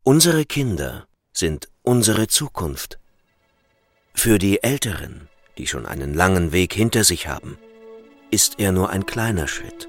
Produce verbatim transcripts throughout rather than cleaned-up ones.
Unsere Kinder sind unsere Zukunft. Für die Älteren, die schon einen langen Weg hinter sich haben, ist er nur ein kleiner Schritt.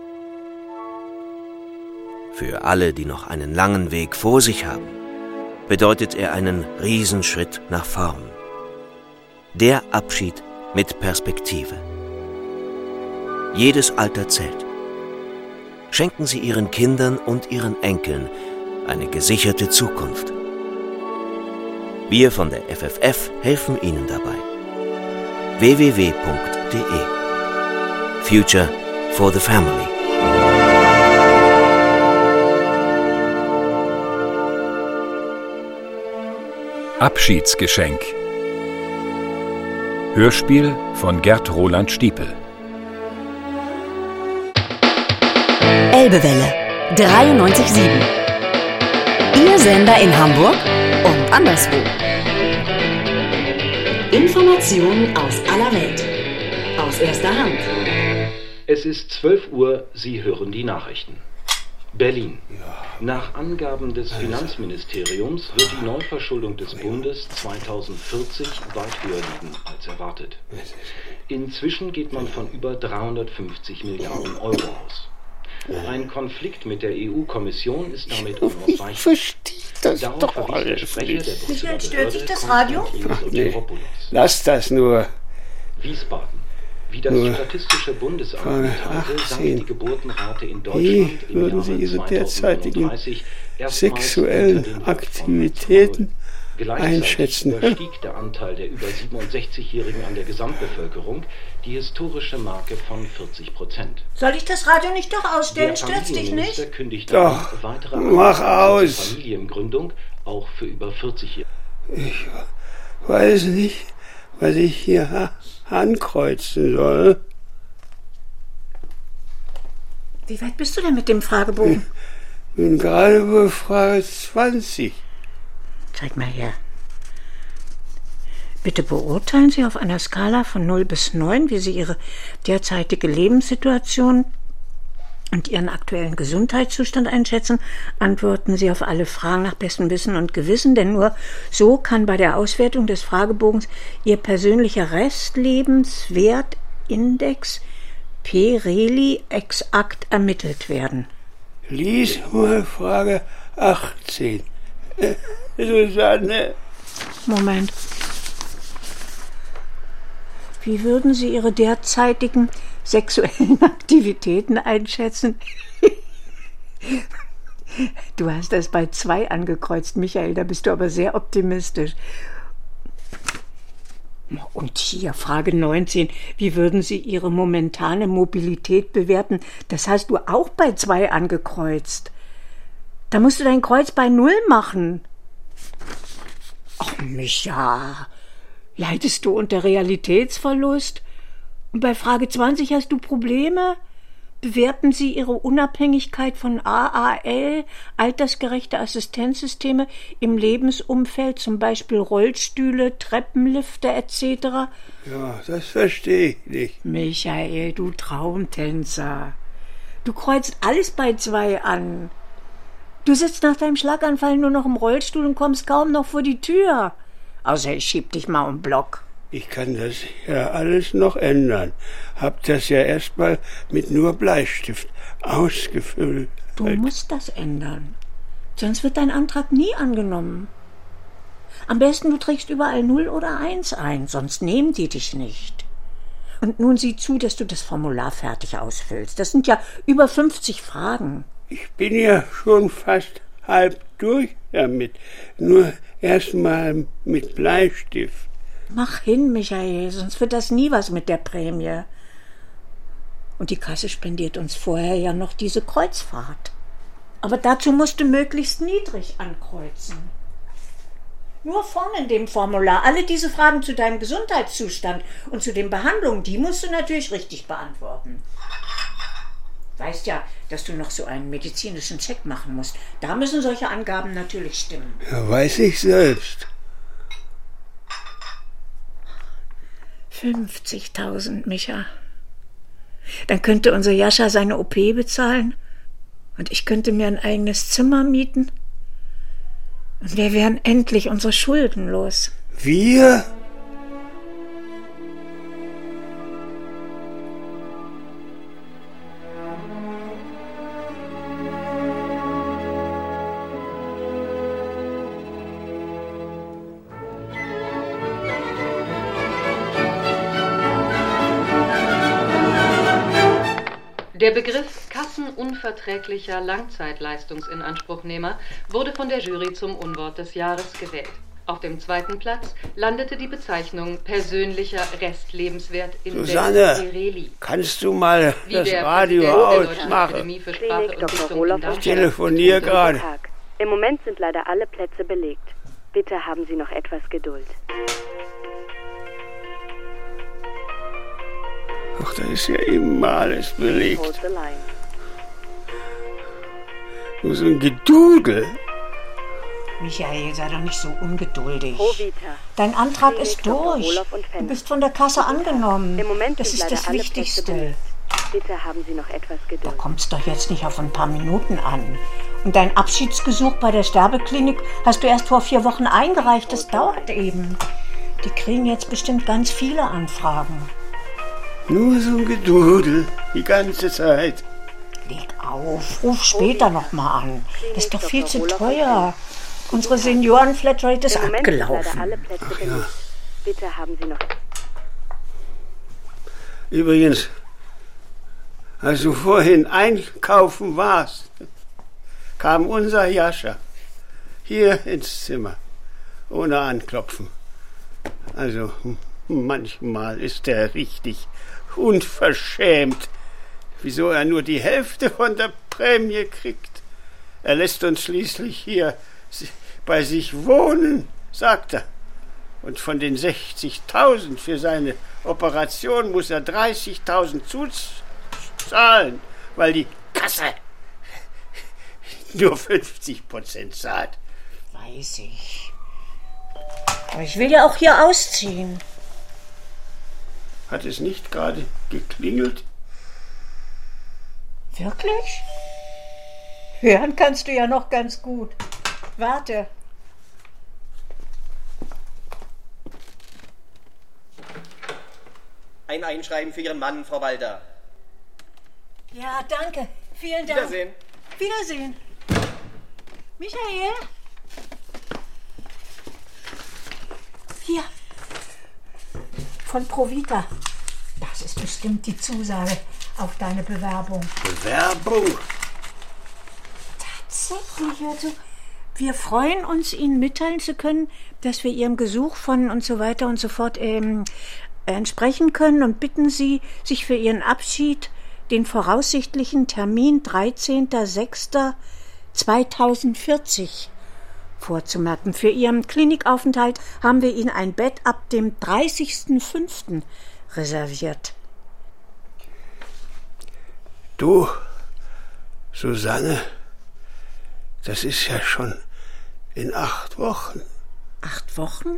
Für alle, die noch einen langen Weg vor sich haben, bedeutet er einen Riesenschritt nach vorn. Der Abschied mit Perspektive. Jedes Alter zählt. Schenken Sie Ihren Kindern und Ihren Enkeln eine gesicherte Zukunft. Wir von der F F F helfen Ihnen dabei. w w w punkt d e Future for the Family. Abschiedsgeschenk. Hörspiel von Gerd Roland Stiepel. Elbewelle dreiundneunzig Komma sieben. Ihr Sender in Hamburg und anderswo. Informationen aus aller Welt. Aus erster Hand. Es ist zwölf Uhr, Sie hören die Nachrichten. Berlin. Nach Angaben des Finanzministeriums wird die Neuverschuldung des Bundes zweitausendvierzig weit höher liegen als erwartet. Inzwischen geht man von über dreihundertfünfzig Milliarden Euro aus. Ein Konflikt mit der E U-Kommission ist damit unausweichlich. Ich verstehe das Darauf doch verwies der alles Sprecher nicht. der Brüsseler Michael, stört Behörde, sich das Radio? Konstantinos Nee. Soteropoulos. Lass das nur. Wiesbaden. Wie das Nur Statistische Bundesamt von mitteilte, sank achtzehn. die Geburtenrate in Wie Deutschland im würden Jahre Sie Ihre derzeitigen zweitausendneununddreißig erstmals sexuellen unter den Hochformen Aktivitäten Gleichzeitig einschätzen? überstieg der Anteil der über siebenundsechzigjährigen an der Gesamtbevölkerung die historische Marke von vierzig Prozent. Soll ich das Radio nicht doch ausstellen? Der Stört's dich Familienminister nicht? kündigte Doch, an, weitere mach Anreize aus. zur Familiengründung auch für über vierzig-Jährige. Ich weiß nicht, was ich hier ha- ankreuzen soll. Wie weit bist du denn mit dem Fragebogen? Bin gerade bei Frage zwanzig. Zeig mal her. Bitte beurteilen Sie auf einer Skala von null bis neun, wie Sie Ihre derzeitige Lebenssituation und Ihren aktuellen Gesundheitszustand einschätzen. Antworten Sie auf alle Fragen nach bestem Wissen und Gewissen, denn nur so kann bei der Auswertung des Fragebogens Ihr persönlicher Restlebenswertindex P-Reli exakt ermittelt werden. Lies mal Frage achtzehn. Äh, Susanne. Moment. Wie würden Sie Ihre derzeitigen sexuellen Aktivitäten einschätzen? Du hast das bei zwei angekreuzt, Michael, da bist du aber sehr optimistisch. Und hier, Frage neunzehn. Wie würden Sie Ihre momentane Mobilität bewerten? Das hast du auch bei zwei angekreuzt. Da musst du dein Kreuz bei null machen. Ach, Micha, leidest du unter Realitätsverlust? Und bei Frage zwanzig hast du Probleme? Bewerten Sie Ihre Unabhängigkeit von A A L, altersgerechte Assistenzsysteme im Lebensumfeld, zum Beispiel Rollstühle, Treppenlifte et cetera? Ja, das verstehe ich nicht. Michael, du Traumtänzer. Du kreuzt alles bei zwei an. Du sitzt nach deinem Schlaganfall nur noch im Rollstuhl und kommst kaum noch vor die Tür. Außer ich schieb dich mal um Block. Ich kann das ja alles noch ändern. Hab das ja erstmal mit nur Bleistift ausgefüllt. Du musst das ändern. Sonst wird dein Antrag nie angenommen. Am besten du trägst überall null oder eins ein, sonst nehmen die dich nicht. Und nun sieh zu, dass du das Formular fertig ausfüllst. Das sind ja über fünfzig Fragen. Ich bin ja schon fast halb durch damit. Nur erstmal mit Bleistift. Mach hin, Michael, sonst wird das nie was mit der Prämie. Und die Kasse spendiert uns vorher ja noch diese Kreuzfahrt. Aber dazu musst du möglichst niedrig ankreuzen. Nur vorne in dem Formular. Alle diese Fragen zu deinem Gesundheitszustand und zu den Behandlungen, die musst du natürlich richtig beantworten. Weißt ja, dass du noch so einen medizinischen Check machen musst. Da müssen solche Angaben natürlich stimmen. Ja, weiß ich selbst. fünfzigtausend, Micha. Dann könnte unser Jascha seine O P bezahlen und ich könnte mir ein eigenes Zimmer mieten. Und wir wären endlich unsere Schulden los. Wir? Der Begriff kassenunverträglicher Langzeitleistungsinanspruchnehmer wurde von der Jury zum Unwort des Jahres gewählt. Auf dem zweiten Platz landete die Bezeichnung persönlicher Restlebenswert in Susanne, kannst du mal Wie das der Radio Präsident der Deutschen ausmachen? Akademie für Sprache und Dichtung in Darmstadt Ich telefoniere gerade. Tag. Im Moment sind leider alle Plätze belegt. Bitte haben Sie noch etwas Geduld. Ach, da ist ja immer alles belegt. Hold the line. Nur so ein Gedudel. Michael, sei doch nicht so ungeduldig. Pro Vita. Dein Antrag Klinik ist Doktor durch. Olaf und Du Fenner. bist von der Kasse angenommen. Im Moment Das sind ist leider das alle Plätze Wichtigste. belegt. Bitte haben Sie noch etwas Da Geduld. kommt es doch jetzt nicht auf ein paar Minuten an. Und dein Abschiedsgesuch bei der Sterbeklinik hast du erst vor vier Wochen eingereicht. Das dauert eben. Die kriegen jetzt bestimmt ganz viele Anfragen. Nur so ein Gedudel. Die ganze Zeit. Leg auf, ruf später noch mal an. Das ist doch viel zu teuer. Unsere Senioren-Flatrate ist Im Moment sind leider abgelaufen. alle Plätze belegt. Bitte haben Sie noch... Übrigens, als du vorhin einkaufen warst, kam unser Jascha hier ins Zimmer, ohne anklopfen. Also manchmal ist er richtig unverschämt, wieso er nur die Hälfte von der Prämie kriegt. Er lässt uns schließlich hier bei sich wohnen, sagt er. Und von den sechzigtausend für seine Operation muss er dreißigtausend zuzahlen, weil die Kasse nur fünfzig Prozent zahlt. Weiß ich. Aber ich will ja auch hier ausziehen. Hat es nicht gerade geklingelt? Wirklich? Hören kannst du ja noch ganz gut. Warte. Ein Einschreiben für Ihren Mann, Frau Walter. Ja, danke. Vielen Dank. Wiedersehen. Wiedersehen. Michael? Hier. Von Provita. Das ist bestimmt die Zusage auf deine Bewerbung. Bewerbung? Tatsächlich, hör zu. Wir freuen uns, Ihnen mitteilen zu können, dass wir Ihrem Gesuch von und so weiter und so fort ähm, entsprechen können und bitten Sie, sich für Ihren Abschied den voraussichtlichen Termin dreizehnter sechster zweitausendvierzig vorzumerken. Für Ihren Klinikaufenthalt haben wir Ihnen ein Bett ab dem dreißigsten fünften reserviert. Du, Susanne, das ist ja schon in acht Wochen. Acht Wochen?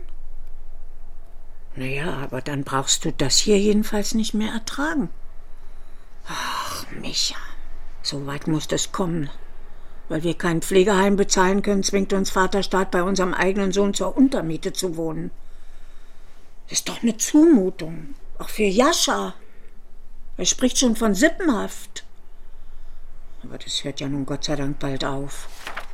Naja, aber dann brauchst du das hier jedenfalls nicht mehr ertragen. Ach, Micha, so weit muss das kommen. Weil wir kein Pflegeheim bezahlen können, zwingt uns Vaterstaat, bei unserem eigenen Sohn zur Untermiete zu wohnen. Das ist doch eine Zumutung. Auch für Jascha. Er spricht schon von Sippenhaft. Aber das hört ja nun Gott sei Dank bald auf.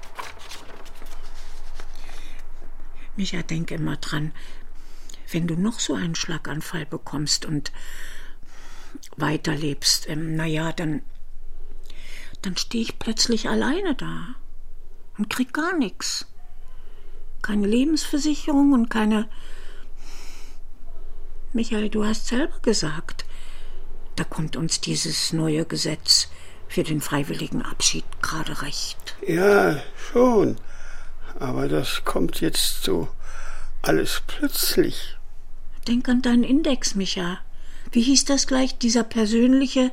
Micha, denk immer dran, wenn du noch so einen Schlaganfall bekommst und weiterlebst, ähm, naja, dann, dann stehe ich plötzlich alleine da und krieg gar nichts. Keine Lebensversicherung und keine... Michael, du hast selber gesagt, da kommt uns dieses neue Gesetz für den freiwilligen Abschied gerade recht. Ja, schon. Aber das kommt jetzt so alles plötzlich. Denk an deinen Index, Micha. Wie hieß das gleich, dieser persönliche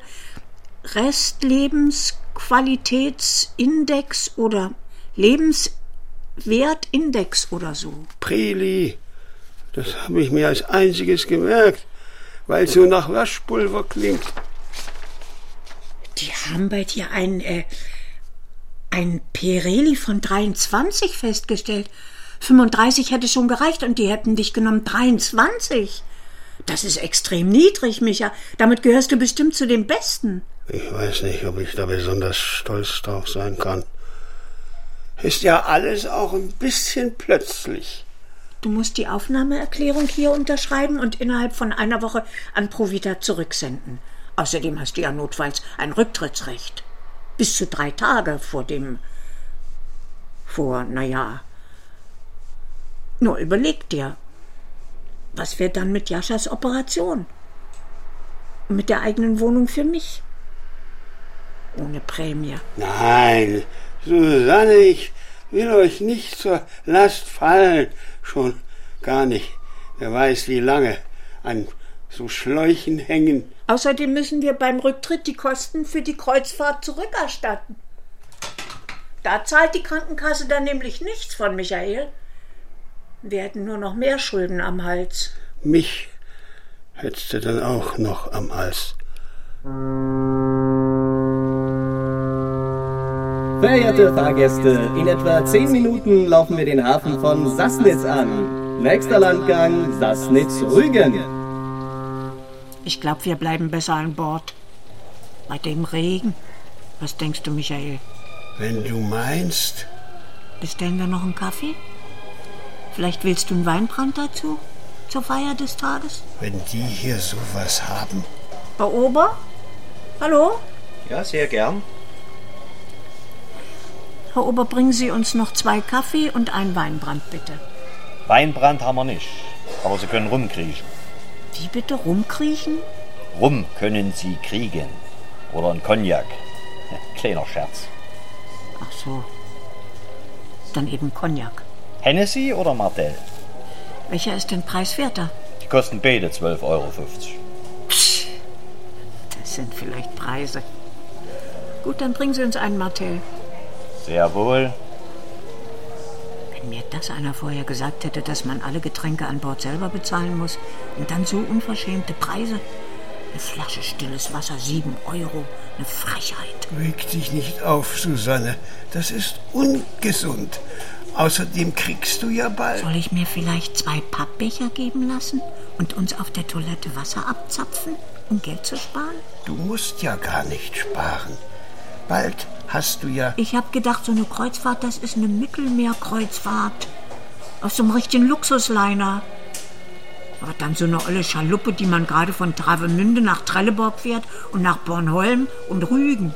Restlebensqualitätsindex oder Lebenswertindex oder so? Preli, das habe ich mir als einziges gemerkt, weil es so nach Waschpulver klingt. Die haben bei dir ein, äh, ein Pirelli von dreiundzwanzig festgestellt. fünfunddreißig hätte schon gereicht und die hätten dich genommen. dreiundzwanzig? Das ist extrem niedrig, Micha. Damit gehörst du bestimmt zu den Besten. Ich weiß nicht, ob ich da besonders stolz drauf sein kann. Ist ja alles auch ein bisschen plötzlich. Du musst die Aufnahmeerklärung hier unterschreiben und innerhalb von einer Woche an Provita zurücksenden. Außerdem hast du ja notfalls ein Rücktrittsrecht. Bis zu drei Tage vor dem... vor, naja... Nur überleg dir, was wäre dann mit Jaschas Operation? Und mit der eigenen Wohnung für mich? Ohne Prämie. Nein, Susanne, ich will euch nicht zur Last fallen. Schon gar nicht. Wer weiß, wie lange an so Schläuchen hängen. Außerdem müssen wir beim Rücktritt die Kosten für die Kreuzfahrt zurückerstatten. Da zahlt die Krankenkasse dann nämlich nichts von, Michael. Wir hätten nur noch mehr Schulden am Hals. Mich hättest du dann auch noch am Hals. Verehrte Fahrgäste, in etwa zehn Minuten laufen wir den Hafen von Sassnitz an. Nächster Landgang Sassnitz-Rügen. Ich glaube, wir bleiben besser an Bord. Bei dem Regen. Was denkst du, Michael? Wenn du meinst. Bestellen wir noch einen Kaffee? Vielleicht willst du einen Weinbrand dazu? Zur Feier des Tages? Wenn die hier sowas haben. Herr Ober? Hallo? Ja, sehr gern. Herr Ober, bringen Sie uns noch zwei Kaffee und einen Weinbrand, bitte. Weinbrand haben wir nicht, aber Sie können rumkriechen. Wie bitte, rumkriechen? Rum können Sie kriegen. Oder ein Cognac. Kleiner Scherz. Ach so. Dann eben Cognac. Hennessy oder Martell? Welcher ist denn preiswerter? Die kosten beide zwölf Euro fünfzig. Psst. Das sind vielleicht Preise. Gut, dann bringen Sie uns einen Martell. Sehr wohl. Wenn mir das einer vorher gesagt hätte, dass man alle Getränke an Bord selber bezahlen muss und dann so unverschämte Preise. Eine Flasche stilles Wasser, sieben Euro. Eine Frechheit. Reg dich nicht auf, Susanne. Das ist ungesund. Außerdem kriegst du ja bald... Soll ich mir vielleicht zwei Pappbecher geben lassen und uns auf der Toilette Wasser abzapfen, um Geld zu sparen? Du musst ja gar nicht sparen. Bald hast du ja... Ich hab gedacht, so eine Kreuzfahrt, das ist eine Mittelmeerkreuzfahrt. Auf so einem richtigen Luxusliner. Aber dann so eine olle Schaluppe, die man gerade von Travemünde nach Trelleborg fährt und nach Bornholm und Rügen.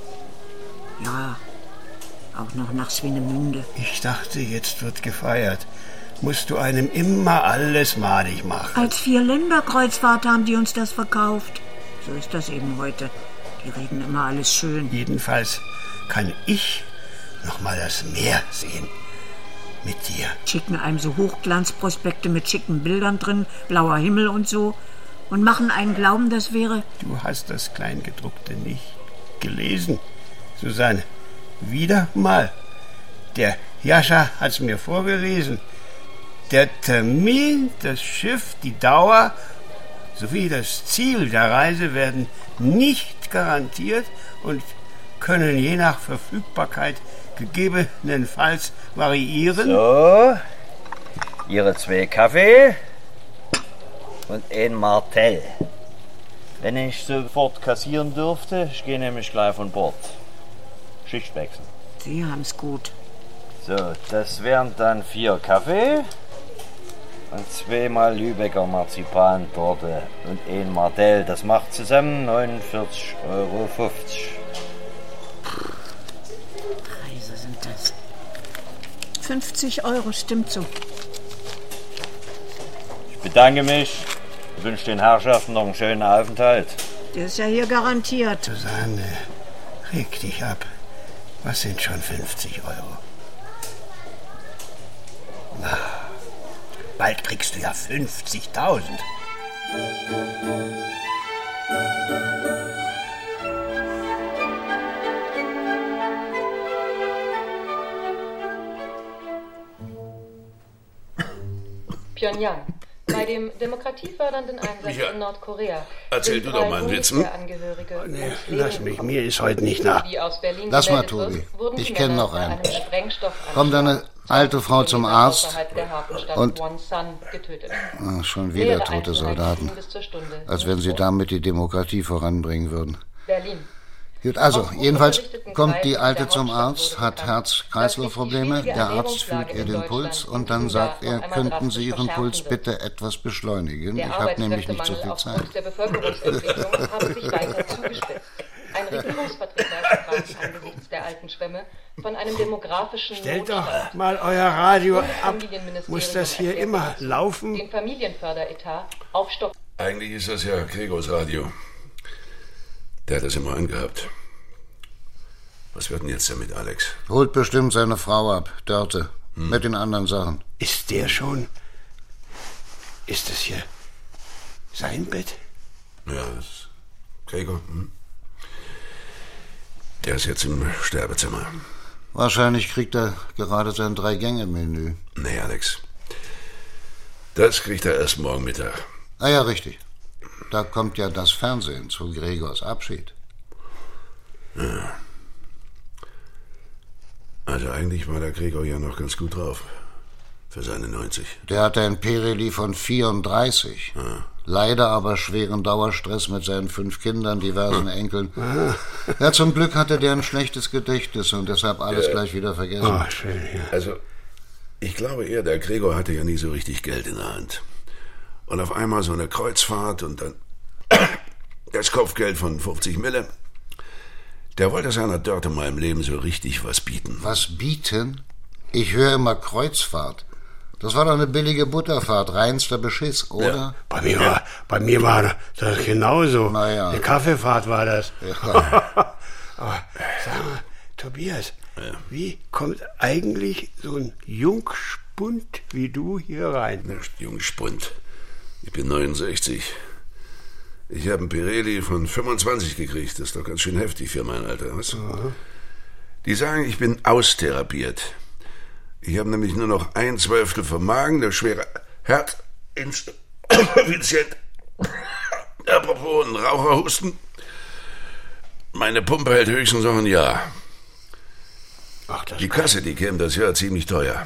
Ja... Auch noch nach Swinemünde. Ich dachte, jetzt wird gefeiert. Musst du einem immer alles madig machen. Als Vier-Länder-Kreuzfahrt haben die uns das verkauft. So ist das eben heute. Die reden immer alles schön. Jedenfalls kann ich noch mal das Meer sehen. Mit dir. Schicken einem so Hochglanzprospekte mit schicken Bildern drin, blauer Himmel und so. Und machen einen glauben, das wäre... Du hast das Kleingedruckte nicht gelesen, Susanne. Wieder mal. Der Jascha hat's mir vorgelesen. Der Termin, das Schiff, die Dauer sowie das Ziel der Reise werden nicht garantiert und können je nach Verfügbarkeit gegebenenfalls variieren. So, Ihre zwei Kaffee und ein Martell. Wenn ich sofort kassieren dürfte, ich gehe nämlich gleich von Bord. Schicht wechseln. Sie haben's gut. So, das wären dann vier Kaffee und zweimal Lübecker Marzipantorte und ein Martell. Das macht zusammen neunundvierzig Euro fünfzig. Preise sind das. fünfzig Euro, stimmt so. Ich bedanke mich. Ich wünsche den Herrschaften noch einen schönen Aufenthalt. Der ist ja hier garantiert. Susanne, reg dich ab. Was sind schon fünfzig Euro? Na, bald kriegst du ja fünfzigtausend. Pyongyang, Bei dem demokratiefördernden Einsatz Ja. in Nordkorea Erzähl sind du doch mal einen drei Witz, hm? Bundeswehrangehörige Nee, ums lass Leben mich, gekommen. mir ist heute nicht nach. Wie aus Berlin Lass mal, gemeldet Tobi. wird, wurden Ich die kenn Männer noch bei einen. einem Sprengstoffanschlag Kommt eine alte Frau zum Arzt außerhalb der Hafenstadt und- Wonsan getötet. Ah, schon wieder Nähere tote Einzelheiten Soldaten. bis zur Stunde. Als wenn sie damit die Demokratie voranbringen würden. Berlin. Gut, also, Aus gut jedenfalls unterrichteten kommt die Kreisen Alte der zum Hauptstadt Arzt, wurde hat bekannt, Herz-Kreislauf-Probleme, dass sich die der Arzt Ernährungslage fühlt ihr in den Puls Deutschland und dann in sagt diesem er, Jahr noch einmal könnten Sie Ihren drastisch Puls verschärfen bitte etwas beschleunigen? Der Ich habe nämlich nicht so viel Arbeitskräftemangel Zeit. aufgrund der Bevölkerungsentwicklung habe sich weiter zugespitzt. Ein Regierungsvertreter sprach angesichts der alten Schwämme von einem demografischen Stellt Notstand. doch mal euer Radio ab. Bundesfamilienministerium Muss das hier erklärte immer dazu, laufen? Den Familienförderetat aufstocken. Eigentlich ist das ja Gregors Radio. Der hat das immer angehabt. Was wird denn jetzt damit, Alex? Holt bestimmt seine Frau ab, Dörte, mit den anderen Sachen. Ist der schon? Ist das hier sein Bett? Ja, das ist Gregor. Hm? Der ist jetzt im Sterbezimmer. Wahrscheinlich kriegt er gerade sein Drei-Gänge-Menü. Nee, Alex. Das kriegt er erst morgen Mittag. Ah ja, richtig. Da kommt ja das Fernsehen zu Gregors Abschied. Ja. Also eigentlich war der Gregor ja noch ganz gut drauf. Für seine neunzig. Der hatte ein Pereli von vierunddreißig. Ja. Leider aber schweren Dauerstress mit seinen fünf Kindern, diversen Enkeln. Ja, zum Glück hatte der ein schlechtes Gedächtnis und deshalb alles Ja. gleich wieder vergessen. Ah, schön, ja. Also, ich glaube eher, der Gregor hatte ja nie so richtig Geld in der Hand. Und auf einmal so eine Kreuzfahrt und dann das Kopfgeld von fünfzig Mille. Der wollte seiner Dörte mal im Leben so richtig was bieten. Was bieten? Ich höre immer Kreuzfahrt. Das war doch eine billige Butterfahrt, reinster Beschiss, oder? Ja. Bei mir war, bei mir war das genauso. Na ja. Eine Kaffeefahrt war das. Ja. Aber sag mal, Tobias, Ja. wie kommt eigentlich so ein Jungspund wie du hier rein? Nicht Jungspund. Ich bin neunundsechzig. Ich habe einen Pirelli von fünfundzwanzig gekriegt. Das ist doch ganz schön heftig für mein Alter. Was? Die sagen, ich bin austherapiert. Ich habe nämlich nur noch ein Zwölftel vom Magen, der schwere Herzinsuffizienz. Apropos ein Raucherhusten. Meine Pumpe hält höchstens noch ein Jahr. Ach, das Die Kasse, die käme das Jahr ziemlich teuer.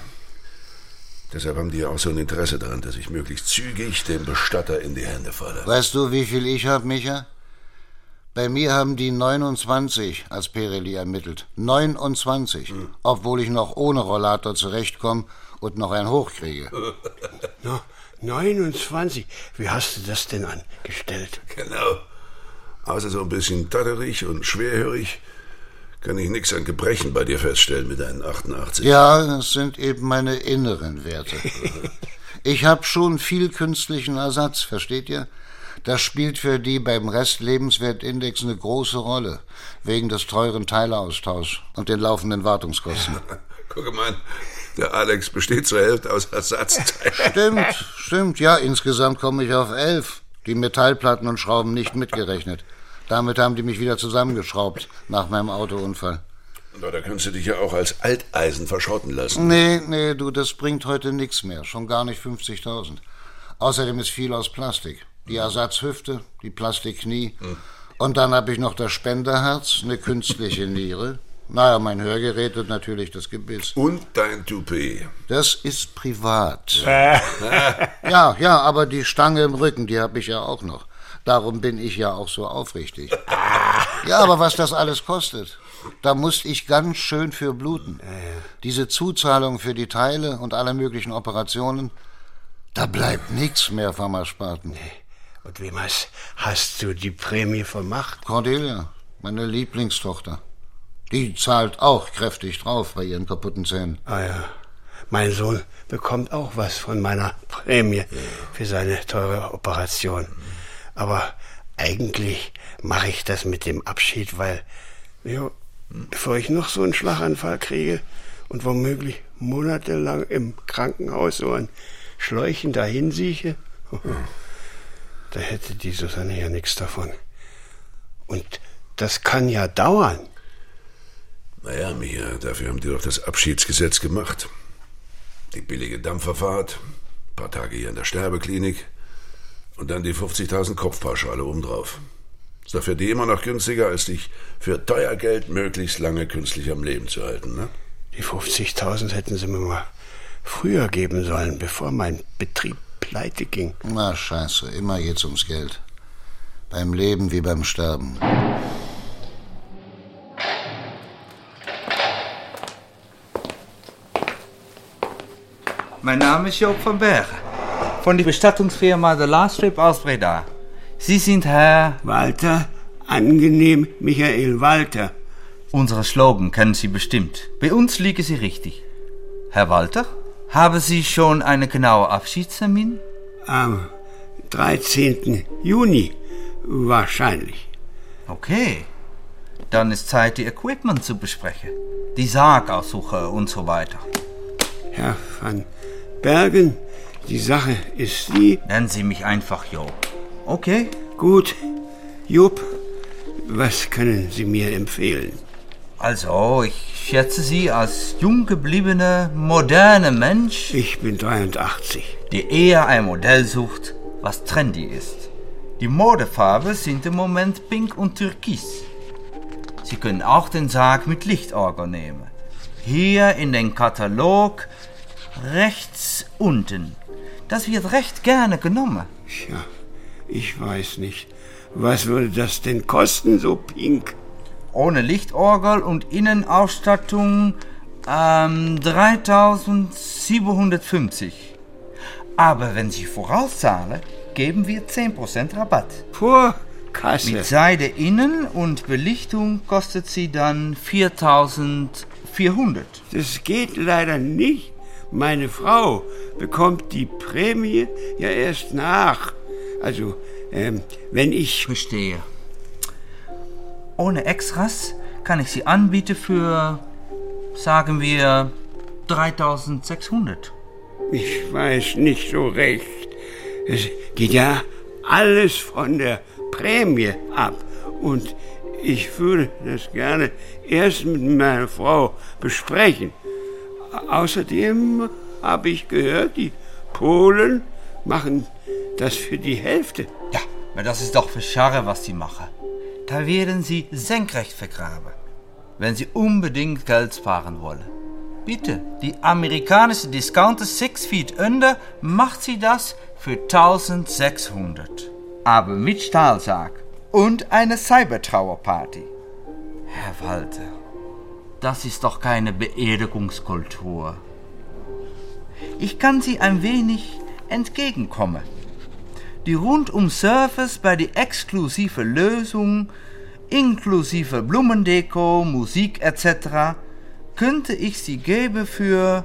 Deshalb haben die ja auch so ein Interesse daran, dass ich möglichst zügig den Bestatter in die Hände falle. Weißt du, wie viel ich hab, Micha? Bei mir haben die neunundzwanzig als Pirelli ermittelt. neunundzwanzig. Hm. Obwohl ich noch ohne Rollator zurechtkomme und noch einen hochkriege. no, neunundzwanzig. Wie hast du das denn angestellt? Genau. Außer so ein bisschen tatterig und schwerhörig kann ich nichts an Gebrechen bei dir feststellen mit deinen achtundachtzig. Ja, das sind eben meine inneren Werte. Ich hab schon viel künstlichen Ersatz, versteht ihr? Das spielt für die beim Restlebenswertindex eine große Rolle, wegen des teuren Teileaustauschs und den laufenden Wartungskosten. Guck mal, der Alex besteht zur Hälfte aus Ersatzteilen. Stimmt, stimmt, ja, insgesamt komme ich auf elf. Die Metallplatten und Schrauben nicht mitgerechnet. Damit haben die mich wieder zusammengeschraubt, nach meinem Autounfall. Na, da kannst du dich ja auch als Alteisen verschrotten lassen. Nee, nee, du, das bringt heute nichts mehr, schon gar nicht fünfzigtausend. Außerdem ist viel aus Plastik. Die Ersatzhüfte, die Plastikknie. Hm. Und dann habe ich noch das Spenderherz, eine künstliche Niere. Naja, mein Hörgerät und natürlich das Gebiss. Und dein Toupet. Das ist privat. ja, ja, aber die Stange im Rücken, die habe ich ja auch noch. Darum bin ich ja auch so aufrichtig. Ja, aber was das alles kostet, da musste ich ganz schön für bluten. Diese Zuzahlung für die Teile und alle möglichen Operationen, da bleibt nichts mehr vom Ersparten. Und wem hast, hast du die Prämie vermacht? Cordelia, meine Lieblingstochter. Die zahlt auch kräftig drauf bei ihren kaputten Zähnen. Ah ja, mein Sohn bekommt auch was von meiner Prämie für seine teure Operation. Aber eigentlich mache ich das mit dem Abschied, weil, ja, bevor ich noch so einen Schlaganfall kriege und womöglich monatelang im Krankenhaus so an Schläuchen dahin sieche, da hätte die Susanne ja nichts davon. Und das kann ja dauern. Naja, Micha, dafür haben die doch das Abschiedsgesetz gemacht. Die billige Dampferfahrt, Ein paar Tage hier in der Sterbeklinik und dann die fünfzigtausend Kopfpauschale obendrauf. Ist doch für die immer noch günstiger, als dich für teuer Geld möglichst lange künstlich am Leben zu halten, ne? Die fünfzigtausend hätten sie mir mal früher geben sollen, bevor mein Betrieb pleite ging. Na, scheiße, immer geht's ums Geld. Beim Leben wie beim Sterben. Mein Name ist Joop van Bergen, von der Bestattungsfirma The Last Trip aus Breda. Sie sind Herr... Walter, angenehm, Michael Walter. Unsere Slogan kennen Sie bestimmt. Bei uns liegen Sie richtig. Herr Walter, haben Sie schon einen genauen Abschiedstermin? Am dreizehnten Juni wahrscheinlich. Okay, dann ist Zeit, die Equipment zu besprechen. Die Sargaussuche und so weiter. Herr van Bergen, die Sache ist die... Nennen Sie mich einfach Joop. Okay? Gut. Joop, was können Sie mir empfehlen? Also, ich schätze Sie als jung gebliebener, moderner Mensch... Ich bin dreiundachtzig. ...die eher ein Modell sucht, was trendy ist. Die Modefarben sind im Moment pink und türkis. Sie können auch den Sarg mit Lichtorgel nehmen. Hier in den Katalog rechts unten. Das wird recht gerne genommen. Tja, ich weiß nicht. Was würde das denn kosten, so pink? Ohne Lichtorgel und Innenausstattung ähm, dreitausendsiebenhundertfünfzig. Aber wenn Sie vorauszahlen, geben wir zehn Prozent Rabatt. Vor Kasse. Mit Seide innen und Belichtung kostet sie dann viertausendvierhundert. Das geht leider nicht. Meine Frau bekommt die Prämie ja erst nach. Also, ähm, wenn ich... Verstehe. Ohne Extras kann ich sie anbieten für, sagen wir, dreitausendsechshundert. Ich weiß nicht so recht. Es geht ja alles von der Prämie ab. Und ich würde das gerne erst mit meiner Frau besprechen. Außerdem habe ich gehört, die Polen machen das für die Hälfte. Ja, aber das ist doch für Scharre, was die machen. Da werden sie senkrecht vergraben, wenn sie unbedingt Geld sparen wollen. Bitte, die amerikanische Discounter Six Feet Under macht sie das für eintausendsechshundert. Aber mit Stahlsarg und eine Cybertrauerparty. Herr Walter, das ist doch keine Beerdigungskultur. Ich kann Sie ein wenig entgegenkommen. Die Rundum-Service bei der exklusiven Lösung, inklusive Blumendeko, Musik et cetera, könnte ich Sie geben für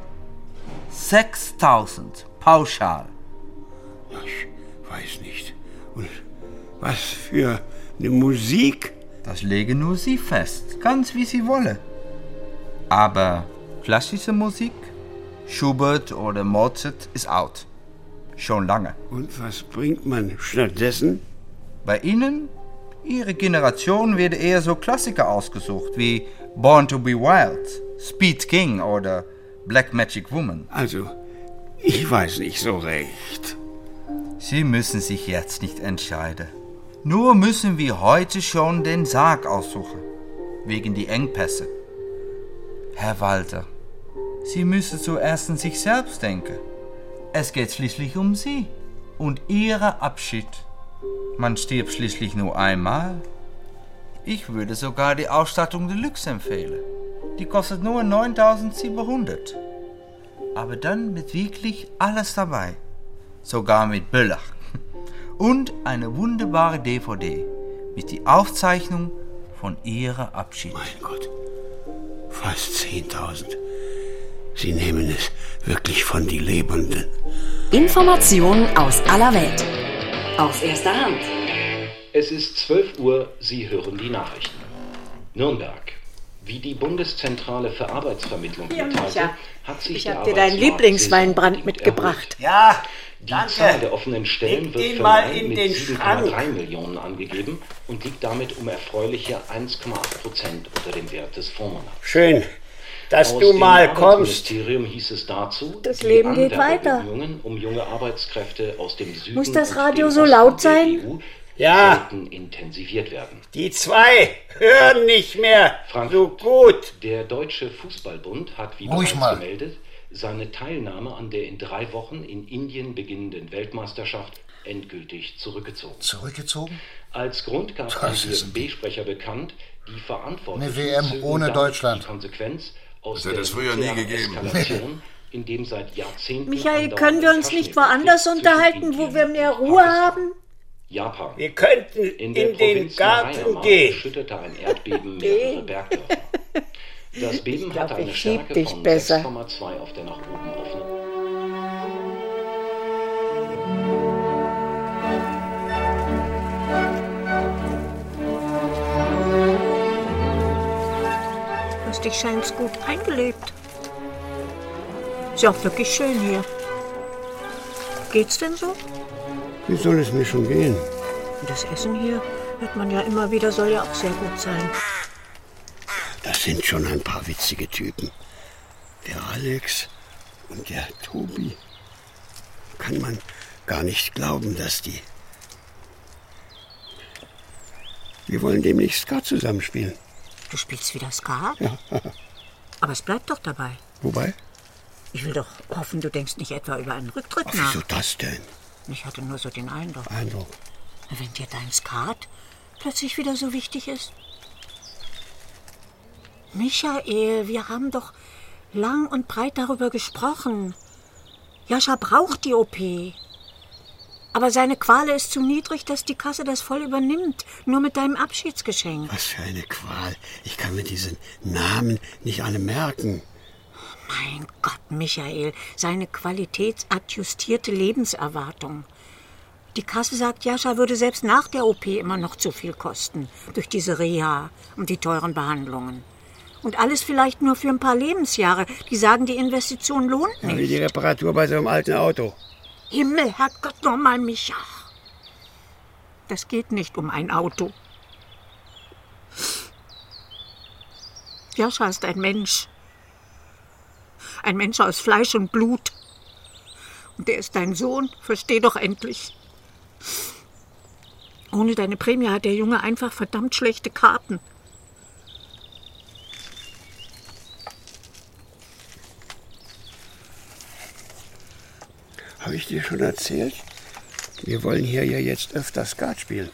sechstausend pauschal. Ich weiß nicht. Und was für eine Musik? Das legen nur Sie fest, ganz wie Sie wollen. Aber klassische Musik, Schubert oder Mozart, ist out. Schon lange. Und was bringt man stattdessen? Bei Ihnen? Ihre Generation wird eher so Klassiker ausgesucht wie Born to be Wild, Speed King oder Black Magic Woman. Also, ich weiß nicht so recht. Sie müssen sich jetzt nicht entscheiden. Nur müssen wir heute schon den Sarg aussuchen, wegen die Engpässe. Herr Walter, Sie müssen zuerst an sich selbst denken. Es geht schließlich um Sie und Ihren Abschied. Man stirbt schließlich nur einmal. Ich würde sogar die Ausstattung Deluxe empfehlen. Die kostet nur neuntausendsiebenhundert. Aber dann mit wirklich alles dabei. Sogar mit Böller. Und eine wunderbare D V D mit die Aufzeichnung von Ihrem Abschied. Mein Gott, fast zehntausend. Sie nehmen es wirklich von die Lebenden. Informationen aus aller Welt. Aus erster Hand. Es ist zwölf Uhr, Sie hören die Nachrichten. Nürnberg. Wie die Bundeszentrale für Arbeitsvermittlung Hier, mitteilte, Micha, hat sich ich der habe dir deinen Arbeitsmarkt Lieblingsweinbrand mitgebracht. Ja, Die danke. Zahl der offenen Stellen Leg wird den für mal Mai in mit den sieben Komma drei Schrank. Millionen angegeben und liegt damit um erfreuliche eins Komma acht Prozent unter dem Wert des Vormonats. Schön. dass Aus du dem mal kommst. Arbeitsministerium hieß es dazu, Das die Leben geht weiter. Anwerbebemühungen um junge Arbeitskräfte aus dem Süden Muss das und Radio dem so Osten laut der sein? E U Ja. sollten intensiviert werden. Die zwei hören nicht mehr Frank, so gut. Der Deutsche Fußballbund hat, wie Ruhig bereits mal. gemeldet, seine Teilnahme an der in drei Wochen in Indien beginnenden Weltmeisterschaft endgültig zurückgezogen. Zurückgezogen? Als Grund gab Das ein ist ein- D F B-Sprecher bekannt, die Verantwortlichen Eine W M zögen ohne damit Deutschland. Die Konsequenz aus Das hätte der es früher nie nuklearen gegeben. Eskalation, in dem seit Jahrzehnten Michael, können wir uns nicht andauernden woanders Konflikt unterhalten, zwischen wo Indien wir mehr und Ruhe Pakistan. haben? Japan. Wir könnten In, in, der den Provinz Garten Myanmar gehen. schüttete ein Erdbeben mehrere Bergdörfer. Das Beben Ich glaub, hatte eine ich schieb Stärke dich von besser. sechs Komma zwei auf der nach oben offenen. Du hast dich scheinbar gut eingelebt. Ist ja auch wirklich schön hier. Geht's denn so? Wie soll es mir schon gehen? Das Essen hier, hört man ja immer wieder, soll ja auch sehr gut sein. Das sind schon ein paar witzige Typen. Der Alex und der Tobi. Kann man gar nicht glauben, dass die... Wir wollen demnächst Skat zusammenspielen. Du spielst wieder Skat? Ja. Aber es bleibt doch dabei. Wobei? Ich will doch hoffen, du denkst nicht etwa über einen Rücktritt Ach, nach. wieso das denn? Ich hatte nur so den Eindruck. Eindruck. Wenn dir dein Skat plötzlich wieder so wichtig ist. Michael, wir haben doch lang und breit darüber gesprochen. Jascha braucht die O P. Aber seine Qual ist zu niedrig, dass die Kasse das voll übernimmt. Nur mit deinem Abschiedsgeschenk. Was für eine Qual. Ich kann mir diesen Namen nicht alle merken. Mein Gott, Michael, seine qualitätsadjustierte Lebenserwartung. Die Kasse sagt, Jascha würde selbst nach der O P immer noch zu viel kosten. Durch diese Reha und die teuren Behandlungen. Und alles vielleicht nur für ein paar Lebensjahre. Die sagen, die Investition lohnt Ja, nicht. wie die Reparatur bei so einem alten Auto. Himmel, Herrgott, nochmal, Micha. Das geht nicht um ein Auto. Jascha ist ein Mensch. Ein Mensch aus Fleisch und Blut. Und der ist dein Sohn, versteh doch endlich. Ohne deine Prämie hat der Junge einfach verdammt schlechte Karten. Habe ich dir schon erzählt? Wir wollen hier ja jetzt öfter Skat spielen.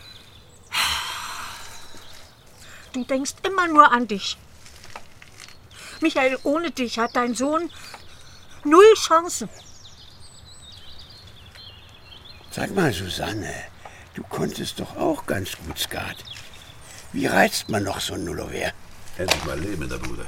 Du denkst immer nur an dich. Michael, ohne dich hat dein Sohn null Chancen. Sag mal, Susanne, du konntest doch auch ganz gut Skat. Wie reizt man noch so ein Nullover? Endlich mal Leben in der Bude.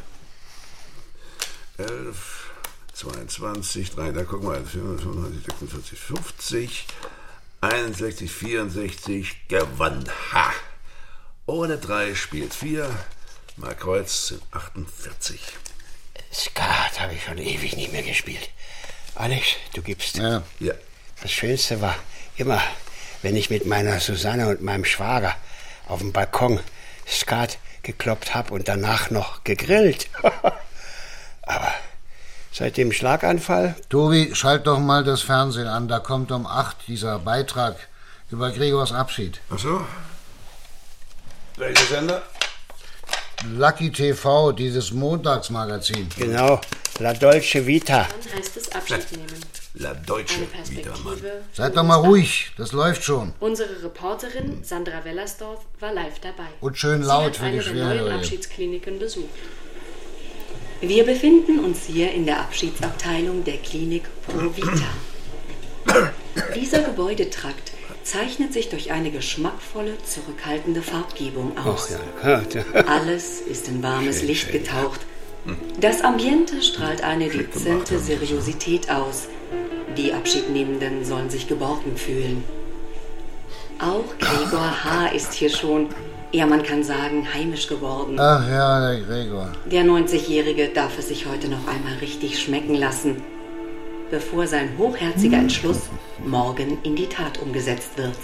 Elf, zweiundzwanzig, drei, da guck mal, fünfundfünfzig, sechsundvierzig, fünfzig, einundsechzig, vierundsechzig, gewonnen. Ha! Ohne drei spielt vier, mal Kreuz sind achtundvierzig. Skat habe ich schon ewig nicht mehr gespielt. Alex, du gibst. Ja. Ja. Das Schönste war immer, wenn ich mit meiner Susanne und meinem Schwager auf dem Balkon Skat gekloppt habe und danach noch gegrillt. Aber seit dem Schlaganfall... Tobi, schalt doch mal das Fernsehen an. Da kommt um acht dieser Beitrag über Gregors Abschied. Ach so? Welcher Sender? Lucky T V, dieses Montagsmagazin. Genau, La Dolce Vita. Dann heißt es Abschied nehmen. La Deutsche wieder, Mann. Seid doch mal ruhig, das läuft schon. Unsere Reporterin Sandra Wellersdorf war live dabei. Und schön Sie laut hat für eine die der neuen Schwerhörigen. Abschiedskliniken besucht. Wir befinden uns hier in der Abschiedsabteilung der Klinik Pro Vita. Dieser Gebäudetrakt zeichnet sich durch eine geschmackvolle, zurückhaltende Farbgebung aus. Ach ja, ja. Alles ist in warmes Schön, Licht schön, getaucht. Das Ambiente strahlt eine dezente Seriosität aus. Die Abschiednehmenden sollen sich geborgen fühlen. Auch Gregor H. ist hier schon, ja man kann sagen, heimisch geworden. Ach ja, der Gregor. Der neunzigjährige darf es sich heute noch einmal richtig schmecken lassen, bevor sein hochherziger Entschluss morgen in die Tat umgesetzt wird.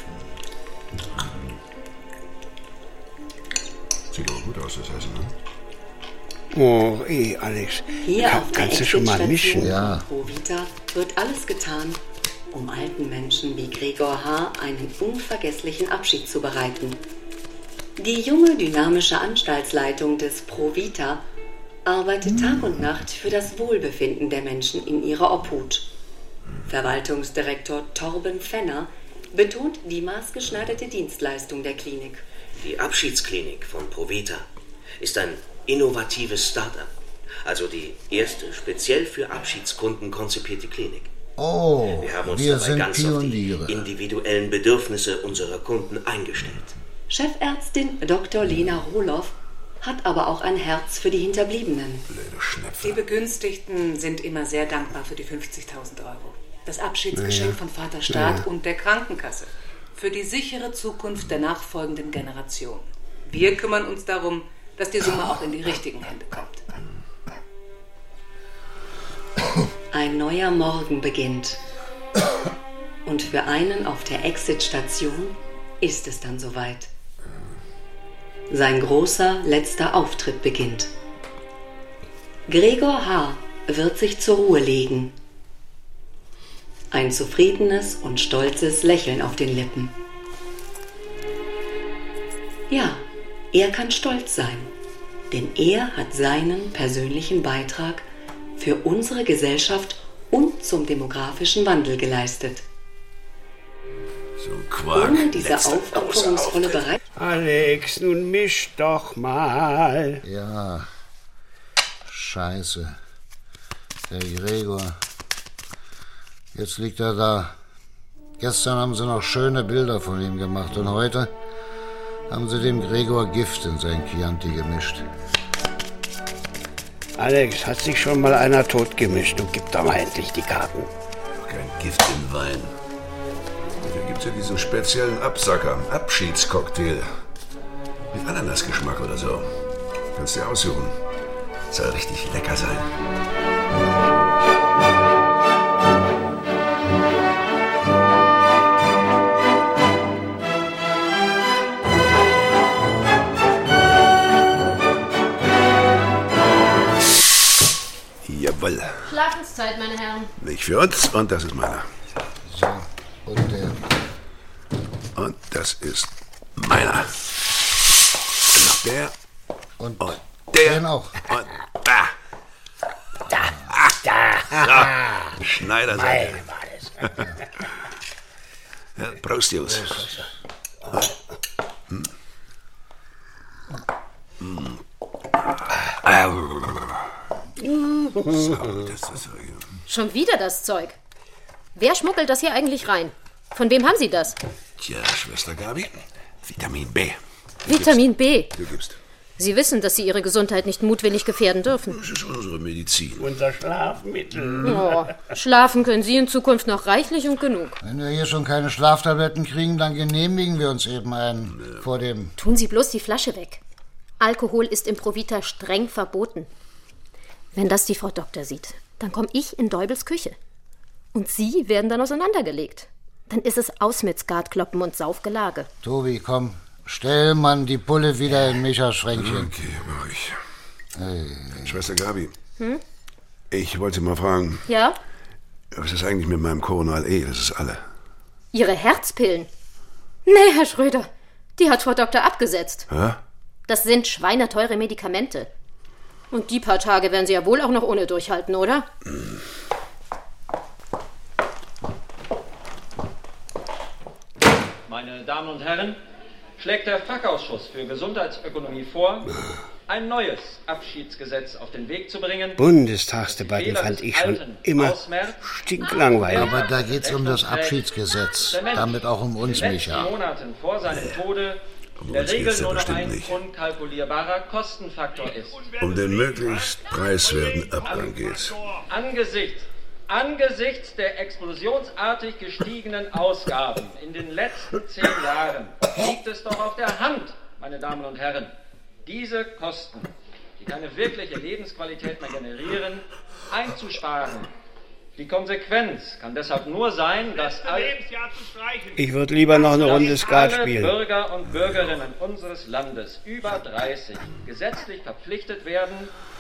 Sieht aber gut aus, das Essen, ne? Oh, eh, Alex. Hier Kann, auf der kannst du schon mal mischen? Ja. Provita wird alles getan, um alten Menschen wie Gregor H. einen unvergesslichen Abschied zu bereiten. Die junge, dynamische Anstaltsleitung des Provita arbeitet Tag und Nacht für das Wohlbefinden der Menschen in ihrer Obhut. Verwaltungsdirektor Torben Fenner betont die maßgeschneiderte Dienstleistung der Klinik. Die Abschiedsklinik von Provita ist ein innovatives Start-up. Also die erste speziell für Abschiedskunden konzipierte Klinik. Oh, wir haben uns wir dabei sind ganz Pioniere. auf die individuellen Bedürfnisse unserer Kunden eingestellt. Chefärztin Doktor Lena Rohloff hat aber auch ein Herz für die Hinterbliebenen. Die Begünstigten sind immer sehr dankbar für die fünfzigtausend Euro. Das Abschiedsgeschenk Ja. von Vater Staat Ja. und der Krankenkasse. Für die sichere Zukunft der nachfolgenden Generation. Wir kümmern uns darum, dass die Summe auch in die richtigen Hände kommt. Ein neuer Morgen beginnt. Und für einen auf der Exit-Station ist es dann soweit. Sein großer letzter Auftritt beginnt. Gregor H. wird sich zur Ruhe legen. Ein zufriedenes und stolzes Lächeln auf den Lippen. Ja, er kann stolz sein, denn er hat seinen persönlichen Beitrag für unsere Gesellschaft und zum demografischen Wandel geleistet. So ein Quark. Ohne diese Letzter aufopferungsvolle Bereitschaft. Alex, nun misch doch mal. Ja, scheiße. Der Gregor. Jetzt liegt er da. Gestern haben sie noch schöne Bilder von ihm gemacht und heute haben sie dem Gregor Gift in sein Chianti gemischt. Alex, hat sich schon mal einer totgemischt und gib doch mal endlich die Karten. Kein Gift im Wein. Da gibt's ja diesen speziellen Absacker, Abschiedscocktail. Mit Ananasgeschmack oder so. Kannst dir aussuchen. Soll richtig lecker sein. Jawohl. Schlafenszeit, meine Herren. Nicht für uns und das ist meiner. So, und der. Und das ist meiner. Und noch der. Und, und der. Den auch. Und da. Da. Da. So, Schneiderseite. Ja, Prost, Jungs. Hm. Hm. So, das ist so. Schon wieder das Zeug. Wer schmuggelt das hier eigentlich rein? Von wem haben Sie das? Tja, Schwester Gabi, Vitamin B. Du Vitamin B. gibst. Du gibst. Sie wissen, dass Sie Ihre Gesundheit nicht mutwillig gefährden dürfen. Das ist unsere Medizin. Unser Schlafmittel. Oh, schlafen können Sie in Zukunft noch reichlich und genug. Wenn wir hier schon keine Schlaftabletten kriegen, dann genehmigen wir uns eben einen vor dem... Tun Sie bloß die Flasche weg. Alkohol ist im Provita streng verboten. Wenn das die Frau Doktor sieht, dann komme ich in Deubels Küche. Und Sie werden dann auseinandergelegt. Dann ist es aus mit Skatkloppen und Saufgelage. Tobi, komm, stell man die Pulle wieder in Michas Schränkchen. Okay, mach ich. Hey. Schwester Gabi, Hm? ich wollte mal fragen, Ja? was ist eigentlich mit meinem Coronal E? Das ist alle. Ihre Herzpillen? Nee, Herr Schröder, die hat Frau Doktor abgesetzt. Hä? Das sind schweineteure Medikamente. Und die paar Tage werden Sie ja wohl auch noch ohne durchhalten, oder? Meine Damen und Herren, schlägt der Fachausschuss für Gesundheitsökonomie vor, ein neues Abschiedsgesetz auf den Weg zu bringen. Bundestagsdebatten fand ich schon immer stinklangweilig. Aber da geht's um das Abschiedsgesetz. Damit auch um uns, in den letzten Micha. Monaten vor seinem Tode in der Regel nur noch ein unkalkulierbarer Kostenfaktor ist. Um den möglichst preiswerten Abgang geht's. Angesichts, angesichts der explosionsartig gestiegenen Ausgaben in den letzten zehn Jahren liegt es doch auf der Hand, meine Damen und Herren, diese Kosten, die keine wirkliche Lebensqualität mehr generieren, einzusparen. Die Konsequenz kann deshalb nur sein, dass alle, Ich würde lieber noch eine Runde dass Skat alle spielen. Bürger und Bürgerinnen unseres Landes über dreißig gesetzlich verpflichtet werden,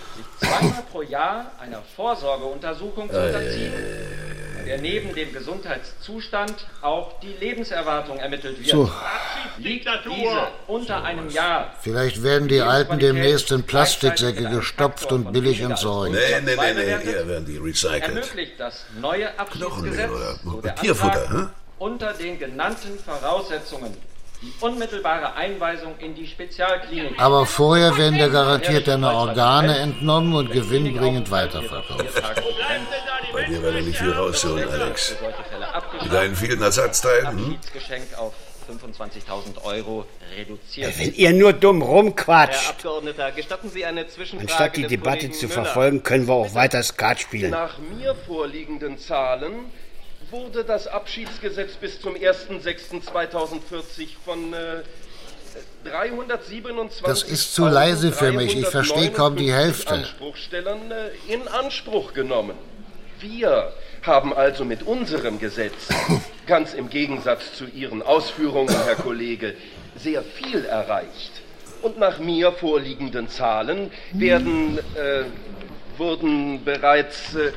sich zweimal pro Jahr einer Vorsorgeuntersuchung zu unterziehen, bei der neben dem Gesundheitszustand auch die Lebenserwartung ermittelt wird. So. Liegt diese unter einem Jahr. Vielleicht werden die Alten demnächst in Plastiksäcke gestopft und billig entsorgt. Nee, nee, nee, nee, hier werden die recycelt. Ermöglicht das neue Abschiedsgesetz so der Tierfutter, Antrag, hä? unter den genannten Voraussetzungen die unmittelbare Einweisung in die Spezialklinik. Aber vorher werden dir garantiert deine Organe entnommen und gewinnbringend weiterverkauft. Bei dir werde ich nicht viel rausholen, Alex. Mit deinen vielen Ersatzteilen. Hm? Abschiedsgeschenk auf fünfundzwanzigtausend Euro reduziert. Wenn ihr nur dumm rumquatscht. Herr Abgeordneter, gestatten Sie eine Zwischenfrage? Anstatt die Debatte zu verfolgen, können wir auch weiter Skat spielen. Nach mir vorliegenden Zahlen wurde das Abschiedsgesetz bis zum ersten sechsten zweitausendvierzig von äh, dreihundertsiebenundzwanzig Das ist zu leise für mich, ich verstehe kaum die Hälfte. Anspruchstellern äh, in Anspruch genommen. Wir haben also mit unserem Gesetz, ganz im Gegensatz zu Ihren Ausführungen, Herr Kollege, sehr viel erreicht. Und nach mir vorliegenden Zahlen werden, äh, wurden bereits äh,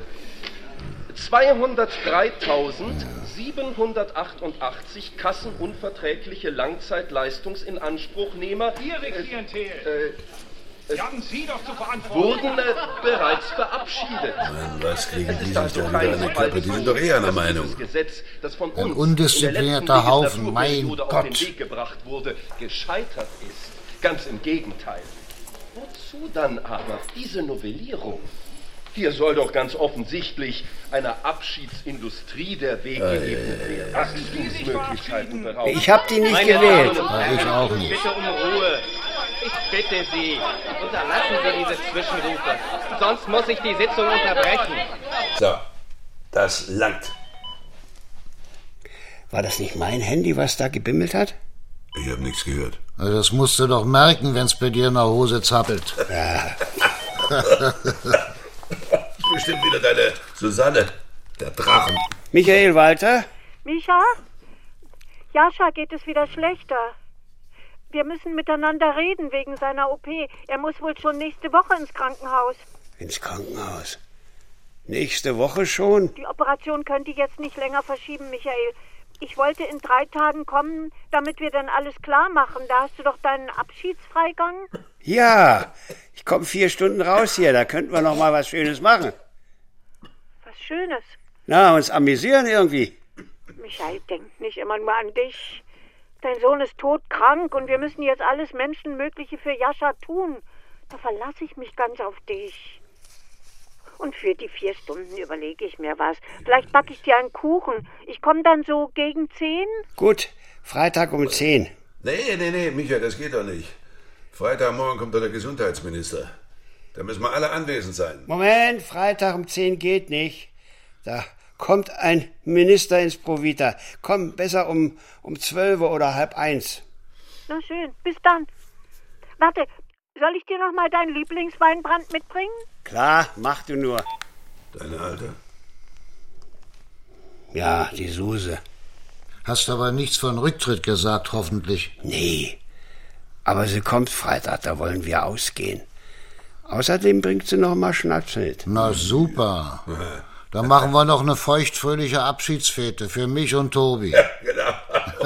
zweihundertdreitausendsiebenhundertachtundachtzig kassenunverträgliche Langzeitleistungsinanspruchnehmer Ihre Klientel. Äh, äh, haben Sie doch zu verantworten. wurden äh, bereits verabschiedet. Mann, was kriegen die sich da wieder an der Klappe? Die sind doch eh einer Meinung. Gesetz, das von Ein uns undisziplinierter Haufen, mein auf Gott. den Weg gebracht wurde, gescheitert ist. Ganz im Gegenteil. Wozu dann aber diese Novellierung? Hier soll doch ganz offensichtlich einer Abschiedsindustrie der Weg geebnet werden. Wachstumsmöglichkeiten beraubt. Ich hab die nicht Meine gewählt. Damen und Ja, ich auch nicht. Bitte um Ruhe. Ich bitte Sie, unterlassen Sie diese Zwischenrufe. Sonst muss ich die Sitzung unterbrechen. So, das langt. War das nicht mein Handy, was da gebimmelt hat? Ich habe nichts gehört. Also das musst du doch merken, wenn's bei dir in der Hose zappelt. Ja. Bestimmt wieder deine Susanne, der Drachen. Michael Walter? Micha? Jascha geht es wieder schlechter. Wir müssen miteinander reden wegen seiner O P. Er muss wohl schon nächste Woche ins Krankenhaus. Ins Krankenhaus. Nächste Woche schon? Die Operation könnte jetzt nicht länger verschieben, Michael. Ich wollte in drei Tagen kommen, damit wir dann alles klar machen. Da hast du doch deinen Abschiedsfreigang. Ja, ich komme vier Stunden raus hier. Da könnten wir noch mal was Schönes machen. Was Schönes. Na, uns amüsieren irgendwie. Michael, denk nicht immer nur an dich. Dein Sohn ist todkrank und wir müssen jetzt alles Menschenmögliche für Jascha tun. Da verlasse ich mich ganz auf dich. Und für die vier Stunden überlege ich mir was. Vielleicht backe ich dir einen Kuchen. Ich komme dann so gegen zehn. Gut, Freitag um zehn. Nee, nee, nee, Micha, das geht doch nicht. Freitagmorgen kommt doch der Gesundheitsminister. Da müssen wir alle anwesend sein. Moment, Freitag um zehn geht nicht. Da kommt ein Minister ins Provita. Komm, besser um, um zwölf oder halb eins. Na schön, bis dann. Warte, soll ich dir noch mal deinen Lieblingsweinbrand mitbringen? Klar, mach du nur. Deine Alte? Ja, die Suse. Hast aber nichts von Rücktritt gesagt, hoffentlich. Nee, aber sie kommt Freitag, da wollen wir ausgehen. Außerdem bringt sie noch mal Schnaps mit. Na super. Dann machen wir noch eine feuchtfröhliche Abschiedsfete für mich und Tobi. Ja, genau.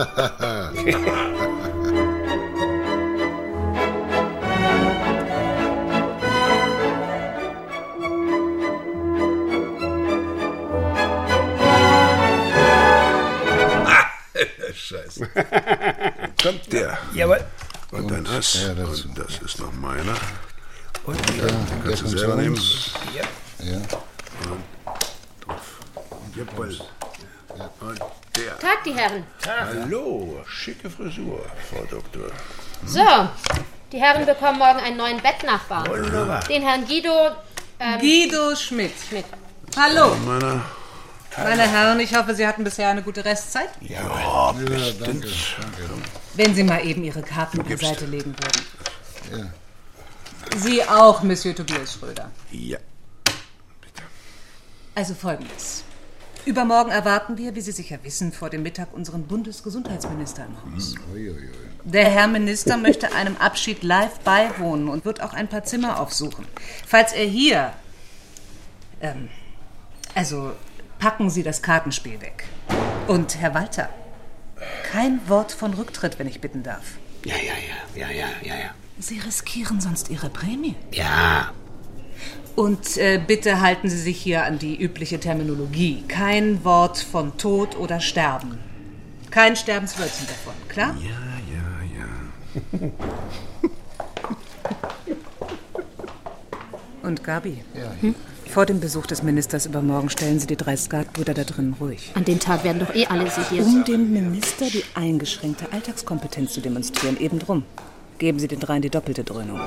Scheiße. Kommt der. Jawohl. Und dann das. Ja, das und das ist noch meiner. Und ja, den kannst du selber nehmen. Ja. Ja. Und drauf. Jawohl. Und der. Tag, die Herren. Tag. Hallo, schicke Frisur, Frau Doktor. So, die Herren bekommen morgen einen neuen Bettnachbarn. Wunderbar. Den Herrn Guido... Ähm, Guido Schmidt. Schmidt. Hallo. Meiner. Meine Herren, ich hoffe, Sie hatten bisher eine gute Restzeit. Ja, ja bestimmt. Danke, danke. Wenn Sie mal eben Ihre Karten beiseite legen würden. Ja. Sie auch, Monsieur Tobias Schröder. Ja. Also Folgendes. Übermorgen erwarten wir, wie Sie sicher wissen, vor dem Mittag unseren Bundesgesundheitsminister im Haus. Der Herr Minister möchte einem Abschied live beiwohnen und wird auch ein paar Zimmer aufsuchen. Falls er hier... Ähm, also, packen Sie das Kartenspiel weg. Und Herr Walter, kein Wort von Rücktritt, wenn ich bitten darf. Ja, ja, ja, ja, ja, ja, ja. Sie riskieren sonst Ihre Prämie. Ja. Und äh, bitte halten Sie sich hier an die übliche Terminologie. Kein Wort von Tod oder Sterben. Kein Sterbenswörtchen davon, klar? Ja, ja, ja. Und Gabi? Ja. Hm? Vor dem Besuch des Ministers übermorgen stellen Sie die drei Skatbrüder da drinnen ruhig. An dem Tag werden doch eh alle sediert. Um dem Minister die eingeschränkte Alltagskompetenz zu demonstrieren, eben drum. Geben Sie den dreien die doppelte Dröhnung.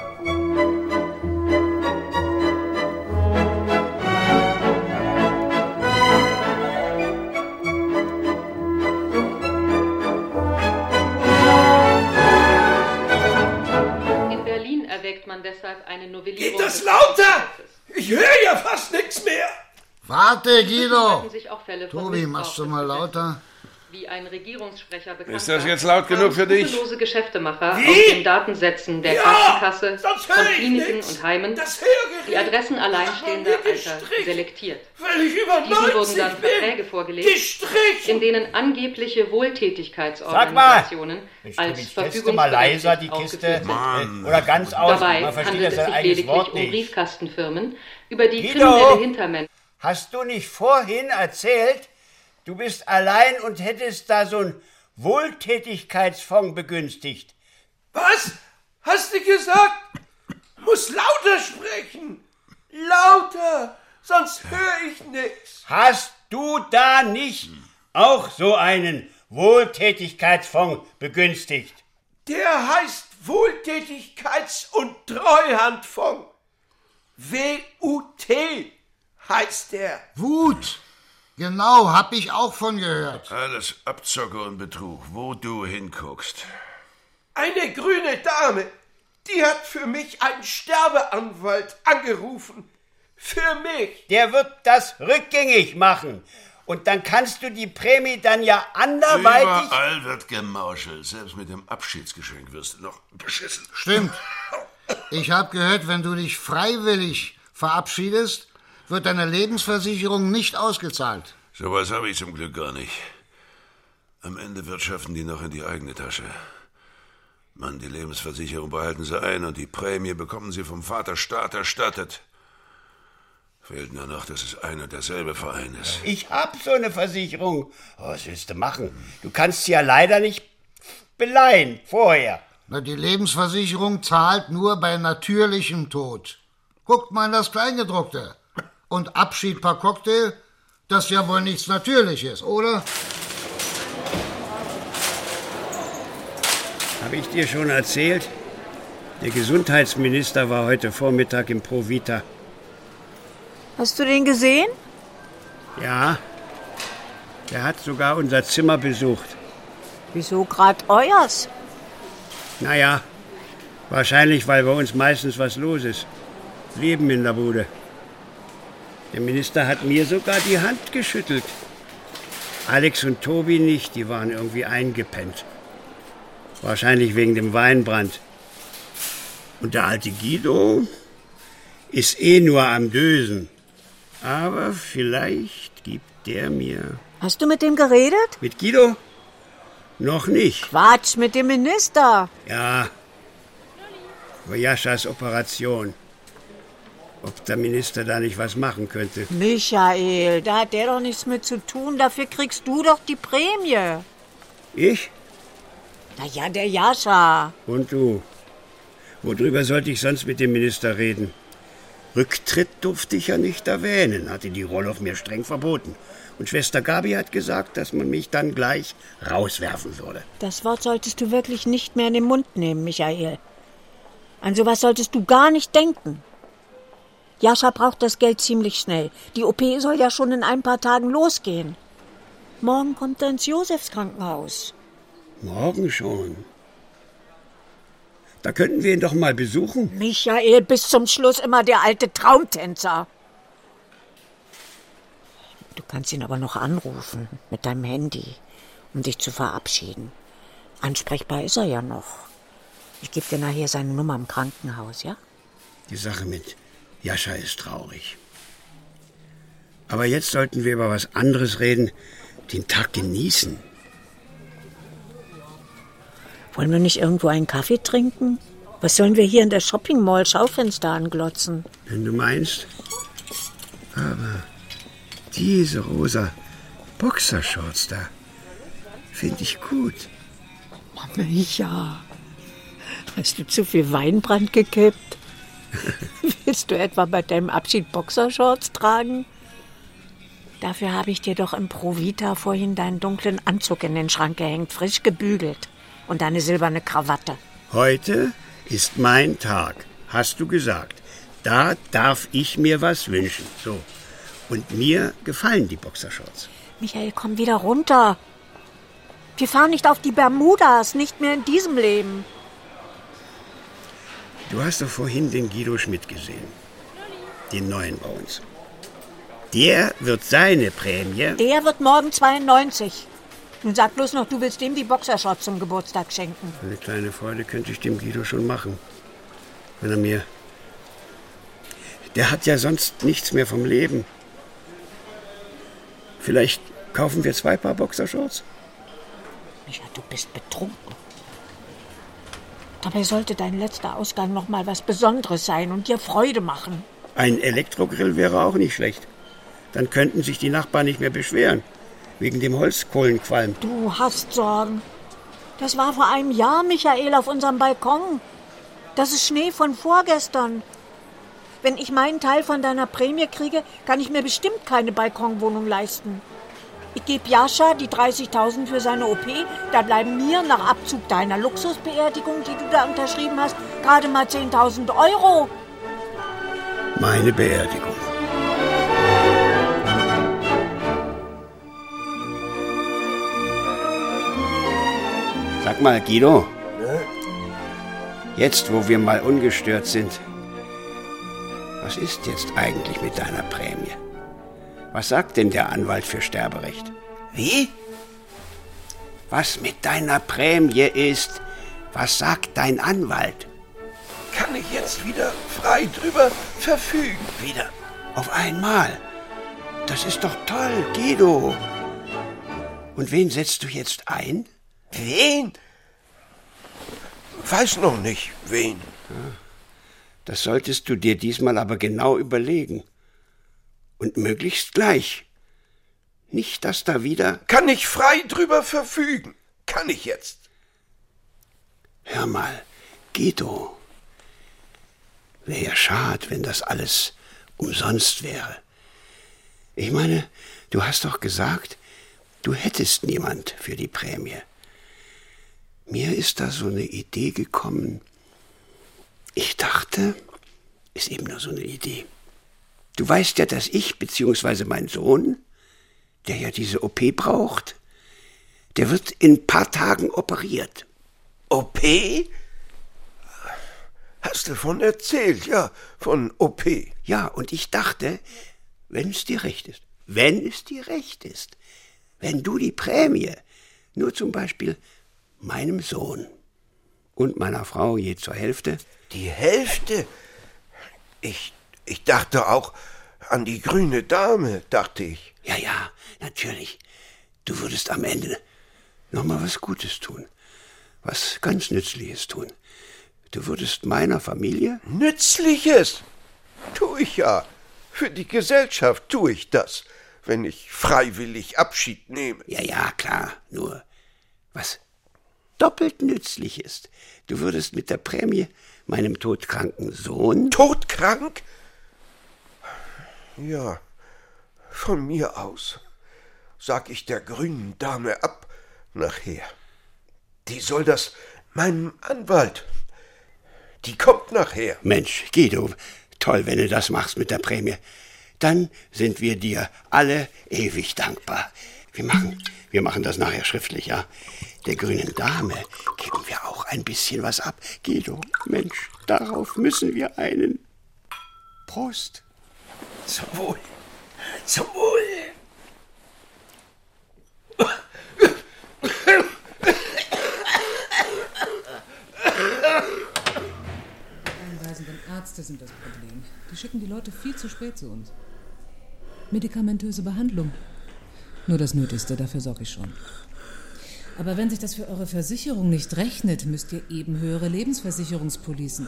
In Berlin erwägt man deshalb eine Novellierung. Geht das lauter? Ich höre ja fast nichts mehr. Warte, Guido. Sich auch Fälle von Tobi, Missbrauch machst du mal lauter? Wie ein Regierungssprecher bekannt Ist das jetzt laut genug für dich? Skrupellose Geschäftemacher Wie? aus den Datensätzen der Ja, Krankenkasse, sonst hör von ich Kliniken nix. und Heimen Das Hörgerät die Adressen alleinstehender hat man mir Alter gestrichen. selektiert. Weil ich über Diesen wurden neunzig dann bin. Verträge vorgelegt, Gestrichen. in denen angebliche Sag mal, Wohltätigkeitsorganisationen Mensch, als Tobi, stellst du mal verfügungsberechtigt leiser die Kiste aufgeführt sind. äh, oder ganz aus. Dabei Man versteht handelt das es sein sich eigenes lediglich Wort um nicht. Briefkastenfirmen, über die Guido! kriminelle Hintermänner... Hast du nicht vorhin erzählt, du bist allein und hättest da so einen Wohltätigkeitsfonds begünstigt? Was? Hast du gesagt? Muss lauter sprechen. Lauter. Sonst höre ich nichts. Hast du da nicht auch so einen Wohltätigkeitsfonds begünstigt? Der heißt Wohltätigkeits- und Treuhandfonds. W U T heißt der. Wut. Genau, hab ich auch von gehört. Alles Abzocke und Betrug, wo du hinguckst. Eine grüne Dame, die hat für mich einen Sterbeanwalt angerufen. Für mich. Der wird das rückgängig machen. Und dann kannst du die Prämie dann ja anderweitig... Überall wird gemauschelt. Selbst mit dem Abschiedsgeschenk wirst du noch beschissen. Stimmt. Ich hab gehört, wenn du dich freiwillig verabschiedest, wird deine Lebensversicherung nicht ausgezahlt. Sowas habe ich zum Glück gar nicht. Am Ende wirtschaften die noch in die eigene Tasche. Mann, die Lebensversicherung behalten sie ein und die Prämie bekommen sie vom Vaterstaat erstattet. Fehlt nur noch, dass es ein und derselbe Verein ist. Ich hab so eine Versicherung. Oh, was willst du machen? Du kannst sie ja leider nicht beleihen vorher. Na, die Lebensversicherung zahlt nur bei natürlichem Tod. Guckt mal in das Kleingedruckte. Und Abschied per Cocktail, das ist ja wohl nichts Natürliches, oder? Habe ich dir schon erzählt? Der Gesundheitsminister war heute Vormittag im Provita. Hast du den gesehen? Ja, der hat sogar unser Zimmer besucht. Wieso grad euers? Naja, wahrscheinlich, weil bei uns meistens was los ist. Leben in der Bude. Der Minister hat mir sogar die Hand geschüttelt. Alex und Tobi nicht, die waren irgendwie eingepennt. Wahrscheinlich wegen dem Weinbrand. Und der alte Guido ist eh nur am Dösen. Aber vielleicht gibt der mir... Hast du mit dem geredet? Mit Guido? Noch nicht. Quatsch, mit dem Minister. Ja, über Jaschas Operation. Ob der Minister da nicht was machen könnte. Michael, da hat der doch nichts mit zu tun. Dafür kriegst du doch die Prämie. Ich? Na ja, der Jascha. Und du? Worüber sollte ich sonst mit dem Minister reden? Rücktritt durfte ich ja nicht erwähnen, hatte die Roloff mir streng verboten. Und Schwester Gabi hat gesagt, dass man mich dann gleich rauswerfen würde. Das Wort solltest du wirklich nicht mehr in den Mund nehmen, Michael. An sowas solltest du gar nicht denken. Jascha braucht das Geld ziemlich schnell. Die O P soll ja schon in ein paar Tagen losgehen. Morgen kommt er ins Josefskrankenhaus. Morgen schon? Da könnten wir ihn doch mal besuchen. Michael, bis zum Schluss immer der alte Traumtänzer. Du kannst ihn aber noch anrufen mit deinem Handy, um dich zu verabschieden. Ansprechbar ist er ja noch. Ich gebe dir nachher seine Nummer im Krankenhaus, ja? Die Sache mit Jascha ist traurig. Aber jetzt sollten wir über was anderes reden, den Tag genießen. Wollen wir nicht irgendwo einen Kaffee trinken? Was sollen wir hier in der Shopping Mall Schaufenster anglotzen? Wenn du meinst. Aber diese rosa Boxershorts da finde ich gut. Ja. Hast du zu viel Weinbrand gekippt? Willst du etwa bei deinem Abschied Boxershorts tragen? Dafür habe ich dir doch im Provita vorhin deinen dunklen Anzug in den Schrank gehängt, frisch gebügelt. Und deine silberne Krawatte. Heute ist mein Tag, hast du gesagt. Da darf ich mir was wünschen. So. Und mir gefallen die Boxershorts. Michael, komm wieder runter. Wir fahren nicht auf die Bermudas, nicht mehr in diesem Leben. Du hast doch vorhin den Guido Schmidt gesehen. Den neuen bei uns. Der wird seine Prämie... Der wird morgen zweiundneunzig. Nun sag bloß noch, du willst dem die Boxershorts zum Geburtstag schenken. Eine kleine Freude könnte ich dem Guido schon machen. Wenn er mir... Der hat ja sonst nichts mehr vom Leben. Vielleicht kaufen wir zwei Paar Boxershorts? Micha, du bist betrunken. Dabei sollte dein letzter Ausgang noch mal was Besonderes sein und dir Freude machen. Ein Elektrogrill wäre auch nicht schlecht. Dann könnten sich die Nachbarn nicht mehr beschweren. Wegen dem Holzkohlenqualm. Du hast Sorgen. Das war vor einem Jahr, Michael, auf unserem Balkon. Das ist Schnee von vorgestern. Wenn ich meinen Teil von deiner Prämie kriege, kann ich mir bestimmt keine Balkonwohnung leisten. Ich gebe Jascha die dreißigtausend für seine O P. Da bleiben mir nach Abzug deiner Luxusbeerdigung, die du da unterschrieben hast, gerade mal zehntausend Euro. Meine Beerdigung. Sag mal, Guido. Ne? Jetzt, wo wir mal ungestört sind, was ist jetzt eigentlich mit deiner Prämie? Was sagt denn der Anwalt für Sterberecht? Wie? Was mit deiner Prämie ist, was sagt dein Anwalt? Kann ich jetzt wieder frei drüber verfügen? Wieder? Auf einmal? Das ist doch toll, Guido. Und wen setzt du jetzt ein? Wen? Weiß noch nicht, wen. Das solltest du dir diesmal aber genau überlegen. Und möglichst gleich. Nicht, dass da wieder... Kann ich frei drüber verfügen? Kann ich jetzt? Hör mal, Guido. Wäre ja schade, wenn das alles umsonst wäre. Ich meine, du hast doch gesagt, du hättest niemand für die Prämie. Mir ist da so eine Idee gekommen. Ich dachte, ist eben nur so eine Idee. Du weißt ja, dass ich bzw. mein Sohn, der ja diese O P braucht, der wird in ein paar Tagen operiert. O P? Hast du von erzählt, ja, von O P. Ja, und ich dachte, wenn es dir recht ist, wenn es dir recht ist, wenn du die Prämie nur zum Beispiel meinem Sohn und meiner Frau je zur Hälfte... Die Hälfte? Ich, ich dachte auch an die grüne Dame, dachte ich. Ja, ja, natürlich. Du würdest am Ende noch mal was Gutes tun. Was ganz Nützliches tun. Du würdest meiner Familie... Nützliches? Tu ich ja. Für die Gesellschaft tue ich das, wenn ich freiwillig Abschied nehme. Ja, ja, klar. Nur was doppelt nützlich ist. Du würdest mit der Prämie meinem todkranken Sohn... Todkrank? Ja, von mir aus. Sag ich der grünen Dame ab nachher. Die soll das meinem Anwalt. Die kommt nachher. Mensch, Guido, toll, wenn du das machst mit der Prämie. Dann sind wir dir alle ewig dankbar. Wir machen, wir machen das nachher schriftlich, ja? Der grünen Dame geben wir auch ein bisschen was ab. Guido, Mensch, darauf müssen wir einen. Prost. Zum Wohl. Zum Wohl. Ärzte sind das Problem. Die schicken die Leute viel zu spät zu uns. Medikamentöse Behandlung. Nur das Nötigste, dafür sorge ich schon. Aber wenn sich das für eure Versicherung nicht rechnet, müsst ihr eben höhere Lebensversicherungspolicen.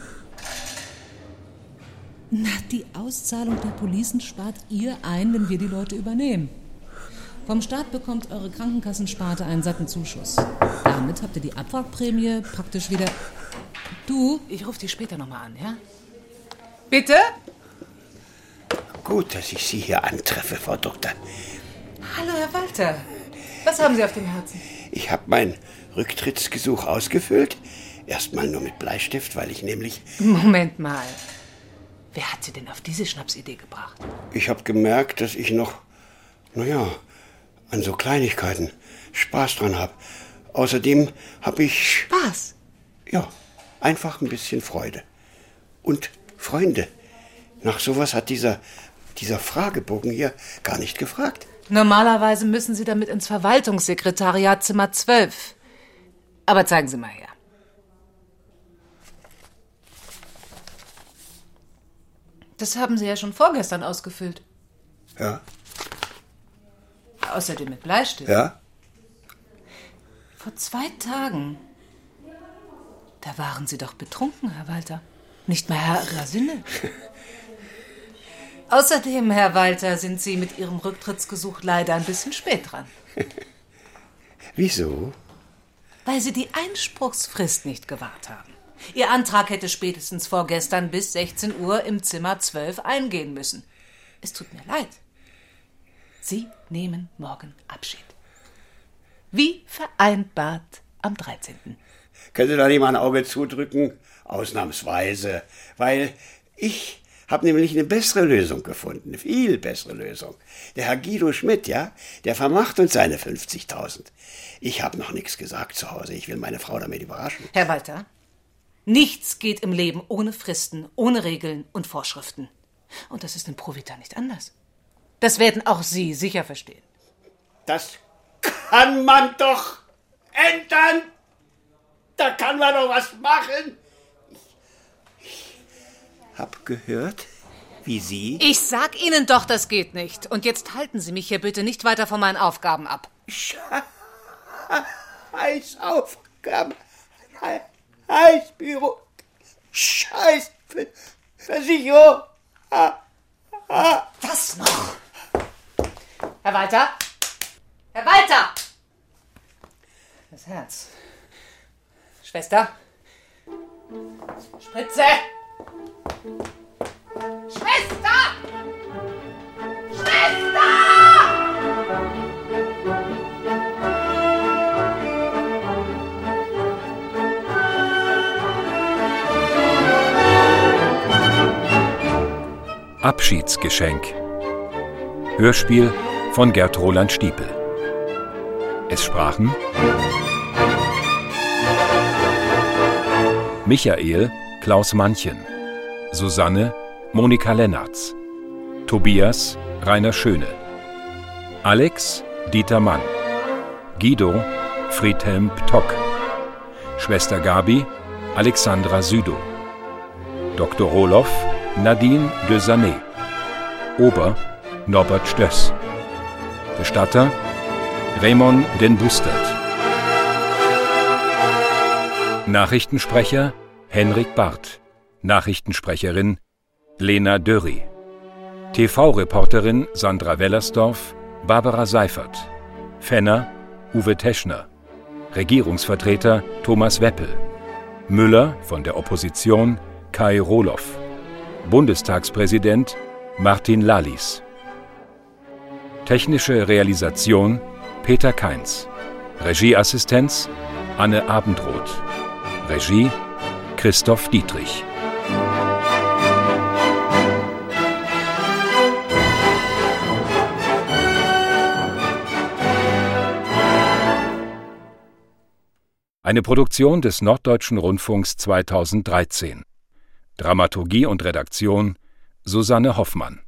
Na, die Auszahlung der Policen spart ihr ein, wenn wir die Leute übernehmen. Vom Staat bekommt eure Krankenkassensparte einen satten Zuschuss. Damit habt ihr die Abwrackprämie praktisch wieder... Du, ich rufe dich später nochmal an, ja? Bitte? Gut, dass ich Sie hier antreffe, Frau Doktor. Hallo, Herr Walter. Was haben Sie auf dem Herzen? Ich habe mein Rücktrittsgesuch ausgefüllt. Erstmal nur mit Bleistift, weil ich nämlich... Moment mal. Wer hat Sie denn auf diese Schnapsidee gebracht? Ich habe gemerkt, dass ich noch, naja, an so Kleinigkeiten Spaß dran habe. Außerdem habe ich... Spaß? Ja, einfach ein bisschen Freude. Und Freunde. Nach sowas hat dieser, dieser Fragebogen hier gar nicht gefragt. Normalerweise müssen Sie damit ins Verwaltungssekretariat Zimmer zwölf. Aber zeigen Sie mal her. Das haben Sie ja schon vorgestern ausgefüllt. Ja. Außerdem mit Bleistift. Ja. Vor zwei Tagen. Da waren Sie doch betrunken, Herr Walter. Nicht mehr Herr Ihrer Sinne. Außerdem, Herr Walter, sind Sie mit Ihrem Rücktrittsgesuch leider ein bisschen spät dran. Wieso? Weil Sie die Einspruchsfrist nicht gewahrt haben. Ihr Antrag hätte spätestens vorgestern bis sechzehn Uhr im Zimmer zwölf eingehen müssen. Es tut mir leid. Sie nehmen morgen Abschied. Wie vereinbart am dreizehnten Können Sie da nicht mal ein Auge zudrücken? Ausnahmsweise. Weil ich habe nämlich eine bessere Lösung gefunden. Eine viel bessere Lösung. Der Herr Guido Schmidt, ja, der vermacht uns seine fünfzigtausend. Ich habe noch nichts gesagt zu Hause. Ich will meine Frau damit überraschen. Herr Walter, nichts geht im Leben ohne Fristen, ohne Regeln und Vorschriften. Und das ist in Provita nicht anders. Das werden auch Sie sicher verstehen. Das kann man doch ändern. Da kann man doch was machen. Ich hab gehört, wie Sie... Ich sag Ihnen doch, das geht nicht. Und jetzt halten Sie mich hier bitte nicht weiter von meinen Aufgaben ab. Scheiß Aufgaben. Scheiß Büro. Scheiß Versicherung. Das noch. Herr Walter? Herr Walter! Das Herz. Schwester? Spritze! Schwester! Schwester! Abschiedsgeschenk. Hörspiel von Gerd Roland Stiepel. Es sprachen Michael Klaus Manchen, Susanne Monika Lennartz, Tobias Rainer Schöne, Alex Dieter Mann, Guido Friedhelm Ptock, Schwester Gabi Alexandra Südow, Doktor Roloff Nadine de Sanet, Ober Norbert Stöss, Bestatter Raymond den Bustert, Nachrichtensprecher Henrik Barth, Nachrichtensprecherin Lena Dörri, T V-Reporterin Sandra Wellersdorf, Barbara Seifert, Fenner Uwe Teschner, Regierungsvertreter Thomas Weppel, Müller von der Opposition Kai Roloff, Bundestagspräsident Martin Lalis. Technische Realisation Peter Kainz. Regieassistenz Anne Abendroth. Regie Christoph Dietrich. Eine Produktion des Norddeutschen Rundfunks zweitausenddreizehn. Dramaturgie und Redaktion Susanne Hoffmann.